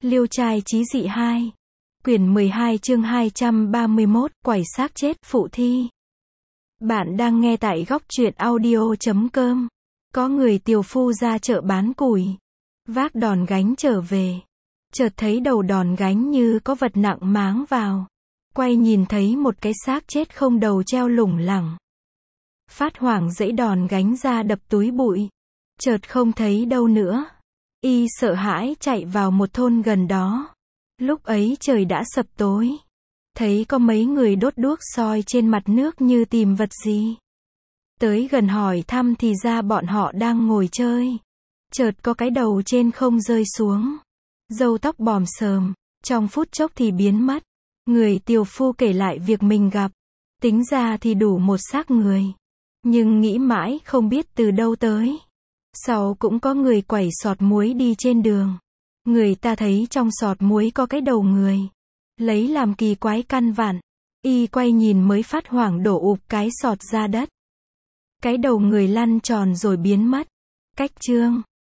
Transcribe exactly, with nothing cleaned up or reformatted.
Liêu trai chí dị hai. Quyển mười hai chương hai trăm ba mươi mốt, quẩy xác chết, phụ thi. Bạn đang nghe tại góc truyện audio chấm com. Có người tiều phu ra chợ bán củi. Vác đòn gánh trở về. Chợt thấy đầu đòn gánh như có vật nặng máng vào. Quay nhìn thấy một cái xác chết không đầu treo lủng lẳng. Phát hoảng giãy đòn gánh ra đập túi bụi. Chợt không thấy đâu nữa. Y sợ hãi chạy vào một thôn gần đó. Lúc ấy trời đã sập tối. Thấy có mấy người đốt đuốc soi trên mặt nước như tìm vật gì. Tới gần hỏi thăm thì ra bọn họ đang ngồi chơi. Chợt có cái đầu trên không rơi xuống. Râu tóc bòm xờm, trong phút chốc thì biến mất. Người tiều phu kể lại việc mình gặp. Tính ra thì đủ một xác người. Nhưng nghĩ mãi không biết từ đâu tới. Sau cũng có người quẩy sọt muối đi trên đường. Người ta thấy trong sọt muối có cái đầu người. Lấy làm kỳ quái căn vặn. Y quay nhìn mới phát hoảng đổ ụp cái sọt ra đất. Cái đầu người lăn tròn rồi biến mất. Cách chương